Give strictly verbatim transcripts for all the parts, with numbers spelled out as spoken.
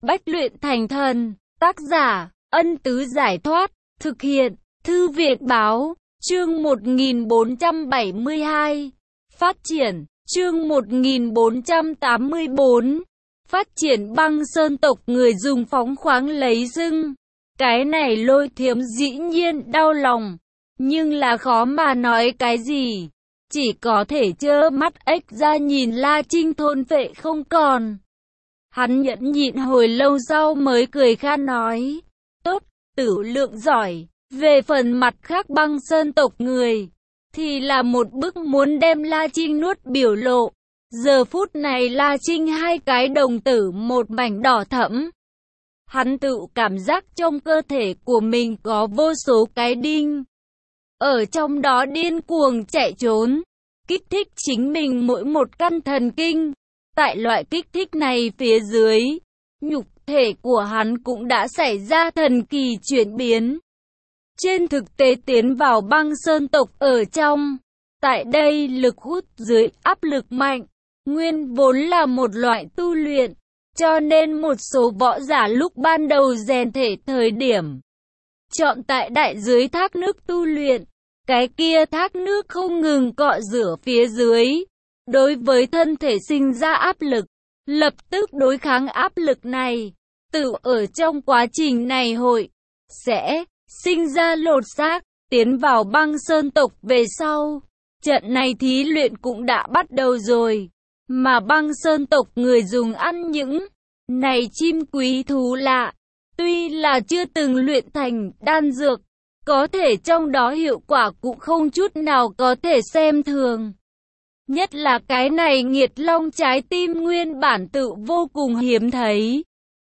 Bách luyện thành thần, tác giả, Ân Tứ Giải Thoát, thực hiện, Thư viện Báo, chương một nghìn bốn trăm bảy mươi hai, phát triển, chương một nghìn bốn trăm tám mươi bốn, phát triển băng sơn tộc người dùng phóng khoáng lấy dưng. Cái này Lôi Thiếm dĩ nhiên đau lòng, nhưng là khó mà nói cái gì, chỉ có thể trơ mắt ếch ra nhìn La Trinh thôn phệ không còn. Hắn nhẫn nhịn hồi lâu sau mới cười khan nói, tốt, tử lượng giỏi, về phần mặt khác băng sơn tộc người, thì là một bức muốn đem La Trinh nuốt biểu lộ. Giờ phút này La Trinh hai cái đồng tử một mảnh đỏ thẫm. Hắn tự cảm giác trong cơ thể của mình có vô số cái đinh, ở trong đó điên cuồng chạy trốn, kích thích chính mình mỗi một căn thần kinh. Tại loại kích thích này phía dưới, nhục thể của hắn cũng đã xảy ra thần kỳ chuyển biến. Trên thực tế tiến vào băng sơn tộc ở trong, tại đây lực hút dưới áp lực mạnh, nguyên vốn là một loại tu luyện, cho nên một số võ giả lúc ban đầu rèn thể thời điểm, chọn tại đại dưới thác nước tu luyện, cái kia thác nước không ngừng cọ rửa phía dưới. Đối với thân thể sinh ra áp lực, lập tức đối kháng áp lực này, tự ở trong quá trình này hội, sẽ sinh ra lột xác, tiến vào băng sơn tộc về sau. Trận này thí luyện cũng đã bắt đầu rồi, mà băng sơn tộc người dùng ăn những này chim quý thú lạ, tuy là chưa từng luyện thành đan dược, có thể trong đó hiệu quả cũng không chút nào có thể xem thường. Nhất là cái này nghiệt long trái tim nguyên bản tự vô cùng hiếm thấy.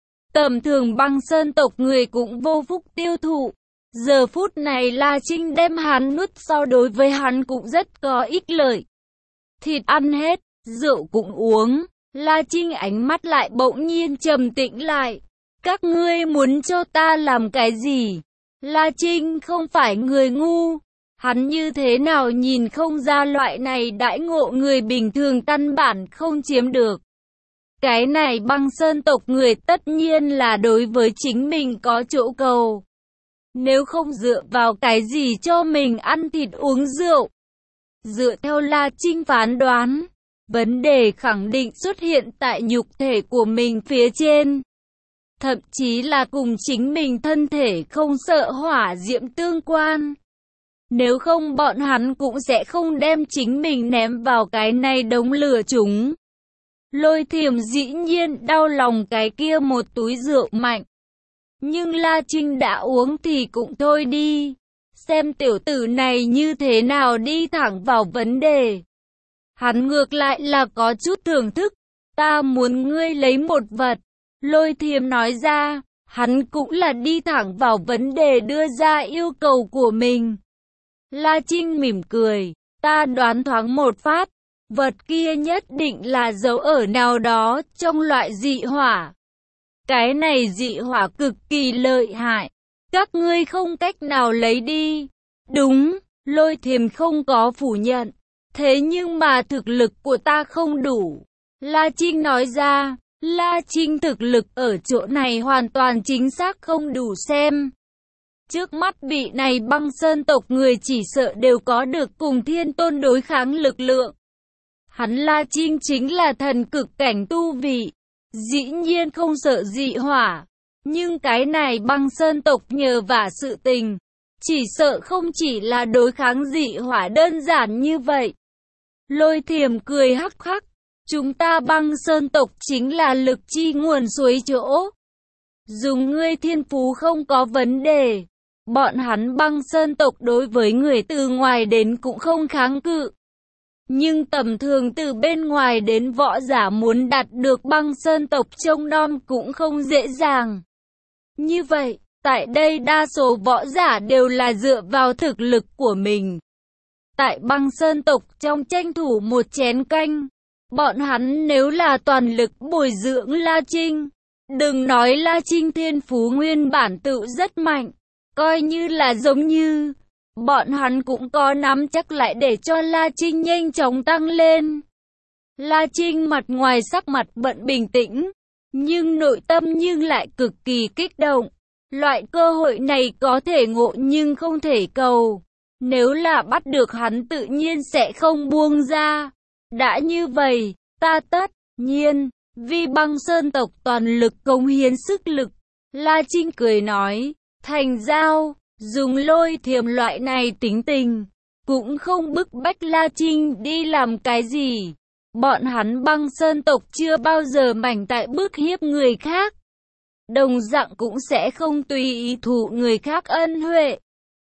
Tầm thường băng sơn tộc người cũng vô phúc tiêu thụ. Giờ phút này La Trinh đem hắn nuốt sau đối với hắn cũng rất có ích lợi. Thịt ăn hết, rượu cũng uống. La Trinh ánh mắt lại bỗng nhiên trầm tĩnh lại. Các ngươi muốn cho ta làm cái gì? La Trinh không phải người ngu. Hắn như thế nào nhìn không ra loại này đãi ngộ người bình thường căn bản không chiếm được. Cái này băng sơn tộc người tất nhiên là đối với chính mình có chỗ cầu. Nếu không dựa vào cái gì cho mình ăn thịt uống rượu. Dựa theo La Trinh phán đoán, vấn đề khẳng định xuất hiện tại nhục thể của mình phía trên. Thậm chí là cùng chính mình thân thể không sợ hỏa diễm tương quan. Nếu không bọn hắn cũng sẽ không đem chính mình ném vào cái này đống lửa chúng. Lôi Thiểm dĩ nhiên đau lòng cái kia một túi rượu mạnh. Nhưng La Trinh đã uống thì cũng thôi đi. Xem tiểu tử này như thế nào đi thẳng vào vấn đề. Hắn ngược lại là có chút thưởng thức. Ta muốn ngươi lấy một vật. Lôi Thiểm nói ra, hắn cũng là đi thẳng vào vấn đề đưa ra yêu cầu của mình. La Trinh mỉm cười, ta đoán thoáng một phát, vật kia nhất định là giấu ở nào đó trong loại dị hỏa. Cái này dị hỏa cực kỳ lợi hại, các ngươi không cách nào lấy đi. Đúng, Lôi Thiểm không có phủ nhận, thế nhưng mà thực lực của ta không đủ. La Trinh nói ra, La Trinh thực lực ở chỗ này hoàn toàn chính xác không đủ xem. Trước mắt vị này băng sơn tộc người chỉ sợ đều có được cùng thiên tôn đối kháng lực lượng. Hắn La Trinh chính là thần cực cảnh tu vị, dĩ nhiên không sợ dị hỏa. Nhưng cái này băng sơn tộc nhờ vả sự tình, chỉ sợ không chỉ là đối kháng dị hỏa đơn giản như vậy. Lôi Thiểm cười hắc hắc, chúng ta băng sơn tộc chính là lực chi nguồn suối chỗ. Dùng ngươi thiên phú không có vấn đề. Bọn hắn băng sơn tộc đối với người từ ngoài đến cũng không kháng cự. Nhưng tầm thường từ bên ngoài đến võ giả muốn đạt được băng sơn tộc trông nom cũng không dễ dàng. Như vậy, tại đây đa số võ giả đều là dựa vào thực lực của mình. Tại băng sơn tộc trong tranh thủ một chén canh, bọn hắn nếu là toàn lực bồi dưỡng La Trinh, đừng nói La Trinh thiên phú nguyên bản tự rất mạnh. Coi như là giống như, bọn hắn cũng có nắm chắc lại để cho La Trinh nhanh chóng tăng lên. La Trinh mặt ngoài sắc mặt bận bình tĩnh, nhưng nội tâm nhưng lại cực kỳ kích động. Loại cơ hội này có thể ngộ nhưng không thể cầu. Nếu là bắt được hắn tự nhiên sẽ không buông ra. Đã như vậy, ta tất nhiên vì băng sơn tộc toàn lực cống hiến sức lực. La Trinh cười nói, thành giao, dùng lôi thiềm loại này tính tình, cũng không bức bách La Trinh đi làm cái gì. Bọn hắn băng sơn tộc chưa bao giờ mảnh tại bức hiếp người khác. Đồng dạng cũng sẽ không tùy ý thụ người khác ân huệ.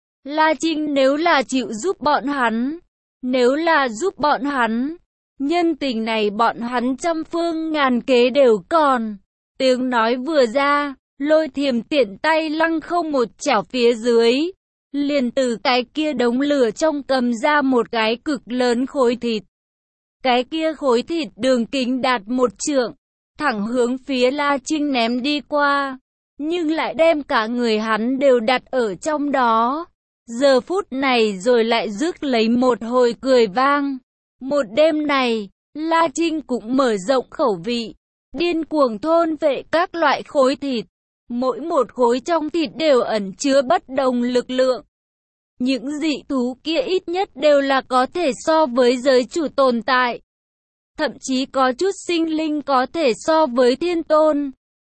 La Trinh nếu là chịu giúp bọn hắn, nếu là giúp bọn hắn, nhân tình này bọn hắn trăm phương ngàn kế đều còn. Tiếng nói vừa ra, lôi thiềm tiện tay lăng không một chảo phía dưới, liền từ cái kia đống lửa trong cầm ra một cái cực lớn khối thịt. Cái kia khối thịt đường kính đạt một trượng, thẳng hướng phía La Trinh ném đi qua, nhưng lại đem cả người hắn đều đặt ở trong đó. Giờ phút này rồi lại rước lấy một hồi cười vang. Một đêm này, La Trinh cũng mở rộng khẩu vị, điên cuồng thôn vệ các loại khối thịt. Mỗi một khối trong thịt đều ẩn chứa bất đồng lực lượng. Những dị thú kia ít nhất đều là có thể so với giới chủ tồn tại. Thậm chí có chút sinh linh có thể so với thiên tôn.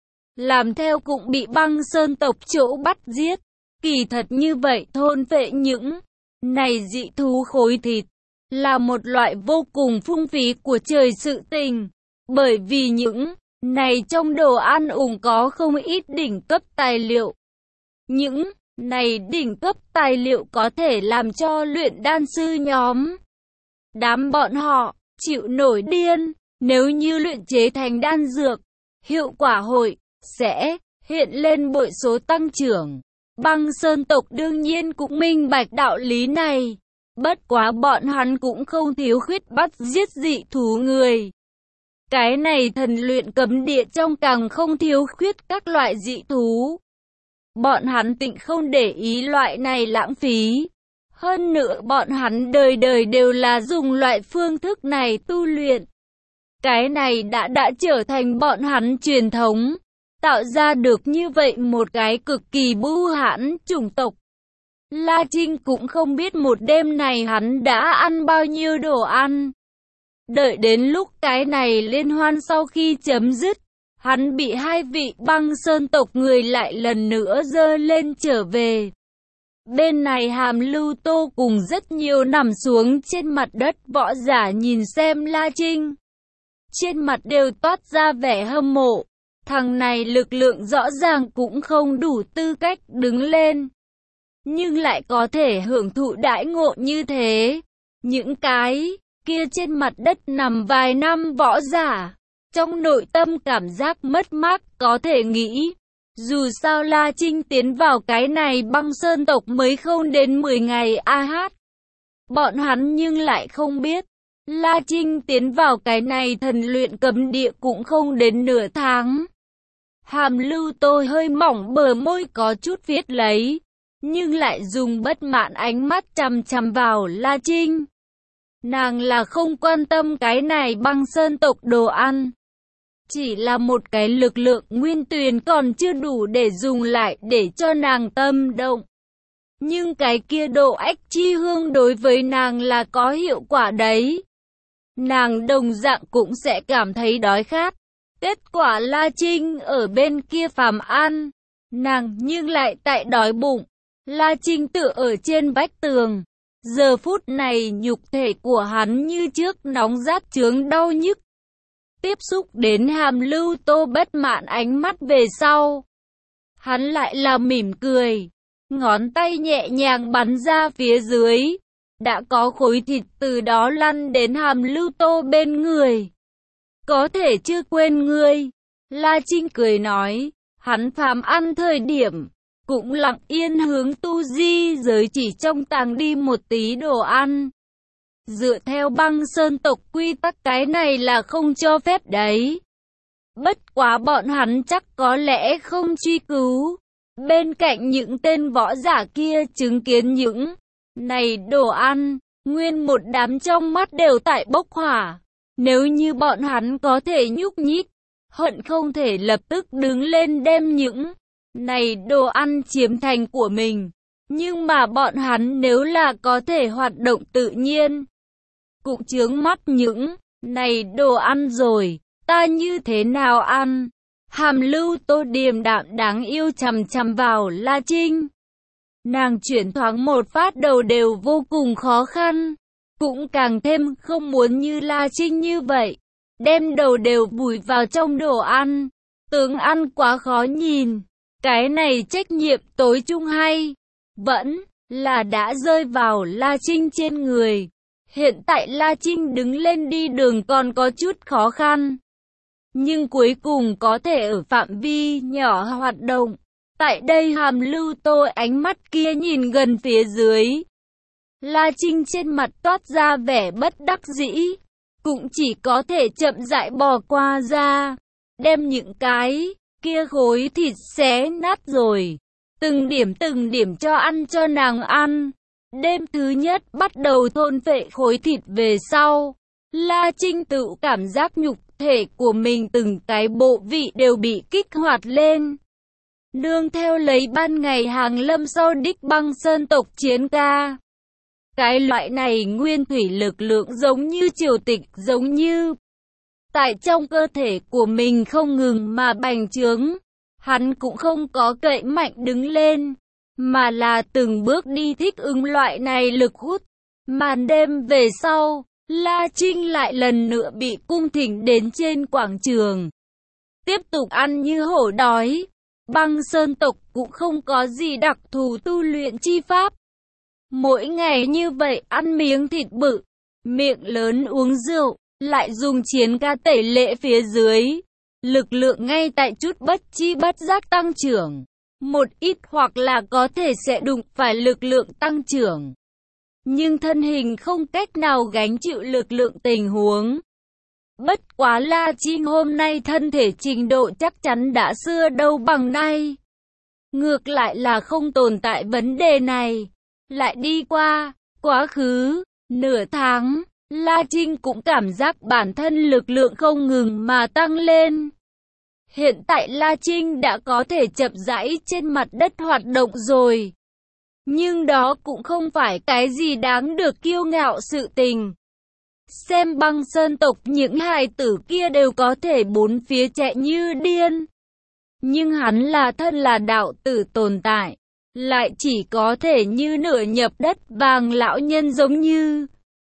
Làm theo cũng bị băng sơn tộc chỗ bắt giết. Kỳ thật như vậy thôn vệ những này dị thú khối thịt là một loại vô cùng phung phí của trời sự tình. Bởi vì những này trong đồ ăn ủng có không ít đỉnh cấp tài liệu. Những này đỉnh cấp tài liệu có thể làm cho luyện đan sư nhóm đám bọn họ chịu nổi điên. Nếu như luyện chế thành đan dược, hiệu quả hội sẽ hiện lên bội số tăng trưởng. Băng sơn tộc đương nhiên cũng minh bạch đạo lý này. Bất quá bọn hắn cũng không thiếu khuyết bắt giết dị thú người. Cái này thần luyện cấm địa trong càng không thiếu khuyết các loại dị thú. Bọn hắn tịnh không để ý loại này lãng phí. Hơn nữa bọn hắn đời đời đều là dùng loại phương thức này tu luyện. Cái này đã đã trở thành bọn hắn truyền thống. Tạo ra được như vậy một cái cực kỳ bưu hãn chủng tộc. La Trinh cũng không biết một đêm này hắn đã ăn bao nhiêu đồ ăn. Đợi đến lúc cái này liên hoan sau khi chấm dứt, hắn bị hai vị băng sơn tộc người lại lần nữa dơ lên trở về. Bên này Hàm Lưu Tô cùng rất nhiều nằm xuống trên mặt đất võ giả nhìn xem La Trinh. Trên mặt đều toát ra vẻ hâm mộ. Thằng này lực lượng rõ ràng cũng không đủ tư cách đứng lên, nhưng lại có thể hưởng thụ đãi ngộ như thế. Những cái kia trên mặt đất nằm vài năm võ giả, trong nội tâm cảm giác mất mát có thể nghĩ. Dù sao La Trinh tiến vào cái này băng sơn tộc mới không đến mười ngày a hát. Bọn hắn nhưng lại không biết, La Trinh tiến vào cái này thần luyện cấm địa cũng không đến nửa tháng. Hàm Lưu Tô hơi mỏng bờ môi có chút viết lấy, nhưng lại dùng bất mãn ánh mắt chằm chằm vào La Trinh. Nàng là không quan tâm cái này băng sơn tộc đồ ăn. Chỉ là một cái lực lượng nguyên tuyền còn chưa đủ để dùng lại để cho nàng tâm động. Nhưng cái kia độ ách chi hương đối với nàng là có hiệu quả đấy. Nàng đồng dạng cũng sẽ cảm thấy đói khát. Kết quả La Trinh ở bên kia phàm ăn, nàng nhưng lại tại đói bụng. La Trinh tựa ở trên vách tường. Giờ phút này nhục thể của hắn như trước nóng rát chướng đau nhức. Tiếp xúc đến Hàm Lưu Tô bất mãn ánh mắt về sau, hắn lại là mỉm cười, ngón tay nhẹ nhàng bắn ra phía dưới. Đã có khối thịt từ đó lăn đến Hàm Lưu Tô bên người. Có thể chưa quên ngươi. La Trinh cười nói, hắn phàm ăn thời điểm, cũng lặng yên hướng tu di giới chỉ trong tàng đi một tí đồ ăn. Dựa theo băng sơn tộc quy tắc cái này là không cho phép đấy. Bất quá bọn hắn chắc có lẽ không truy cứu. Bên cạnh những tên võ giả kia chứng kiến những này đồ ăn, nguyên một đám trong mắt đều tại bốc hỏa. Nếu như bọn hắn có thể nhúc nhích, hận không thể lập tức đứng lên đem những này đồ ăn chiếm thành của mình. Nhưng mà bọn hắn nếu là có thể hoạt động tự nhiên, cũng chướng mắt những này đồ ăn rồi, ta như thế nào ăn? Hàm Lưu Tô điềm đạm đáng yêu chằm chằm vào La Trinh. Nàng chuyển thoáng một phát đầu đều vô cùng khó khăn, cũng càng thêm không muốn như La Trinh như vậy, đem đầu đều vùi vào trong đồ ăn. Tướng ăn quá khó nhìn, cái này trách nhiệm tối trung hay vẫn là đã rơi vào La Trinh trên người. Hiện tại La Trinh đứng lên đi đường còn có chút khó khăn, nhưng cuối cùng có thể ở phạm vi nhỏ hoạt động. Tại đây Hàm Lưu Tô ánh mắt kia nhìn gần phía dưới. La Trinh trên mặt toát ra vẻ bất đắc dĩ, cũng chỉ có thể chậm rãi bỏ qua ra, đem những cái kia khối thịt xé nát rồi, từng điểm từng điểm cho ăn cho nàng ăn. Đêm thứ nhất bắt đầu thôn phệ khối thịt về sau, La Trinh tự cảm giác nhục thể của mình từng cái bộ vị đều bị kích hoạt lên. Nương theo lấy ban ngày hàng lâm sau đích Băng Sơn tộc chiến ca. Cái loại này nguyên thủy lực lượng giống như triều tịch, giống như tại trong cơ thể của mình không ngừng mà bành trướng. Hắn cũng không có cậy mạnh đứng lên, mà là từng bước đi thích ứng loại này lực hút. Màn đêm về sau, La Trinh lại lần nữa bị cung thỉnh đến trên quảng trường, tiếp tục ăn như hổ đói. Băng Sơn tộc cũng không có gì đặc thù tu luyện chi pháp. Mỗi ngày như vậy ăn miếng thịt bự, miệng lớn uống rượu, lại dùng chiến ca tẩy lệ phía dưới. Lực lượng ngay tại chút bất chi bất giác tăng trưởng. Một ít hoặc là có thể sẽ đụng phải lực lượng tăng trưởng, nhưng thân hình không cách nào gánh chịu lực lượng tình huống. Bất quá La Trinh hôm nay thân thể trình độ chắc chắn đã xưa đâu bằng nay. Ngược lại là không tồn tại vấn đề này. Lại đi qua, quá khứ, nửa tháng, La Trinh cũng cảm giác bản thân lực lượng không ngừng mà tăng lên. Hiện tại La Trinh đã có thể chậm rãi trên mặt đất hoạt động rồi. Nhưng đó cũng không phải cái gì đáng được kiêu ngạo sự tình. Xem Băng Sơn tộc những hài tử kia đều có thể bốn phía chạy như điên. Nhưng hắn là thân là đạo tử tồn tại, lại chỉ có thể như nửa nhập đất vàng lão nhân giống như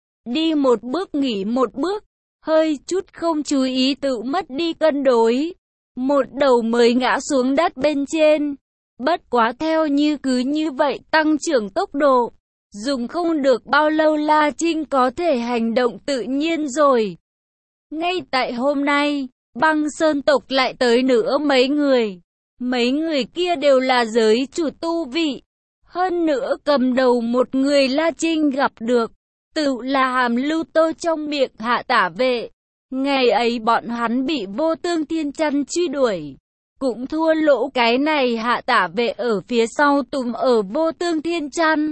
đi một bước nghỉ một bước, hơi chút không chú ý tự mất đi cân đối. Một đầu mới ngã xuống đất bên trên. Bất quá theo như cứ như vậy tăng trưởng tốc độ. Dùng không được bao lâu La Trinh có thể hành động tự nhiên rồi. Ngay tại hôm nay, Băng Sơn tộc lại tới nữa mấy người. Mấy người kia đều là giới chủ tu vị. Hơn nữa cầm đầu một người La Trinh gặp được, tự là Hàm Lưu Tô trong miệng Hạ Tả Vệ. Ngày ấy bọn hắn bị Vô Tương Thiên Chăn truy đuổi, cũng thua lỗ cái này Hạ Tả Vệ ở phía sau tùm ở Vô Tương Thiên Chăn.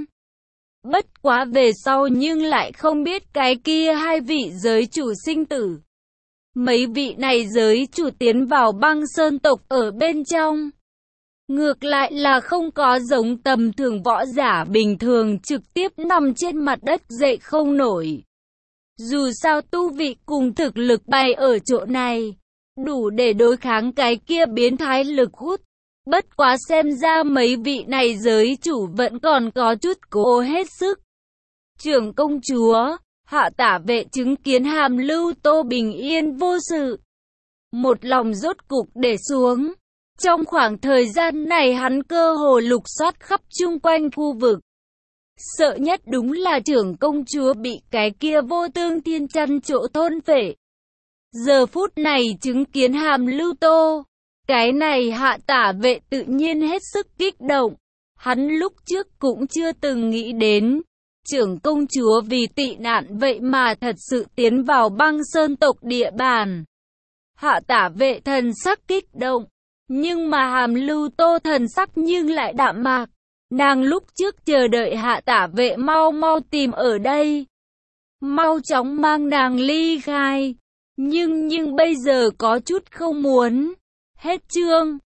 Bất quá về sau nhưng lại không biết cái kia hai vị giới chủ sinh tử. Mấy vị này giới chủ tiến vào Băng Sơn tộc ở bên trong, ngược lại là không có giống tầm thường võ giả bình thường trực tiếp nằm trên mặt đất dậy không nổi. Dù sao tu vị cùng thực lực bày ở chỗ này, đủ để đối kháng cái kia biến thái lực hút. Bất quá xem ra mấy vị này giới chủ vẫn còn có chút cố hết sức. Trưởng công chúa, Hạ Tả Vệ chứng kiến Hàm Lưu Tô bình yên vô sự, một lòng rốt cục để xuống. Trong khoảng thời gian này hắn cơ hồ lục soát khắp chung quanh khu vực. Sợ nhất đúng là trưởng công chúa bị cái kia Vô Tương Thiên Chăn chỗ thôn phệ. Giờ phút này chứng kiến Hàm Lưu Tô, cái này Hạ Tả Vệ tự nhiên hết sức kích động. Hắn lúc trước cũng chưa từng nghĩ đến, trưởng công chúa vì tị nạn vậy mà thật sự tiến vào Băng Sơn tộc địa bàn. Hạ Tả Vệ thần sắc kích động, nhưng mà Hàm Lưu Tô thần sắc nhưng lại đạm mạc. Nàng lúc trước chờ đợi Hạ Tả Vệ mau mau tìm ở đây, mau chóng mang nàng ly khai. Nhưng nhưng bây giờ có chút không muốn. Hết chương.